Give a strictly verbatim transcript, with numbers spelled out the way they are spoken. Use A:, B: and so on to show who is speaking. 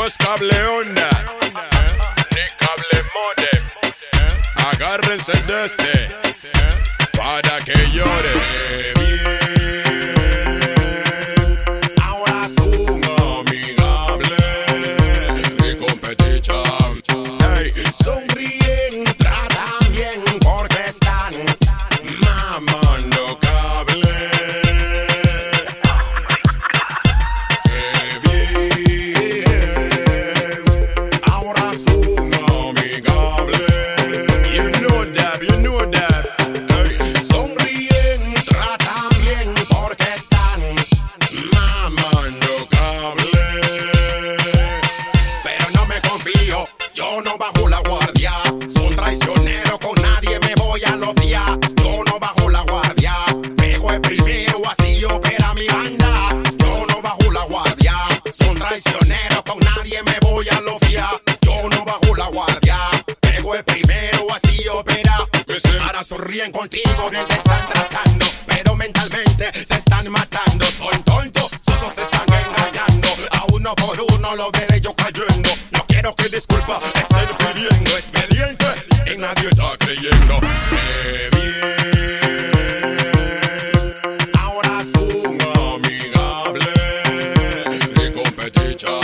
A: es cable onda, ni cable modem. Agárrense de este para que llore bien. Ahora sumo amigable y competición. Hey, sonríen, tratan bien porque están mamando cable. Eh, bien, ahora sumo amigable. You know that, you know that. Hey, sonríen, tratan bien porque están mamando cable. Pero no me confío, yo no bajo la guardia. Son traicioneros, con nadie me voy a lo fiar. Yo no bajo la guardia, pego el primero, así opera mi banda. Yo no bajo la guardia, son traicioneros, con nadie me voy a lo fiar. Yo no bajo la guardia, pego el primero, así opera. Ahora sonríen contigo, bien te están tratando, pero mentalmente se están matando. Son tontos, solo se están engañando. A uno por uno lo veré yo cayendo. No quiero que disculpas estén pidiendo. Expediente y nadie está creyendo. Eh, bien, ahora es un amigable de competición.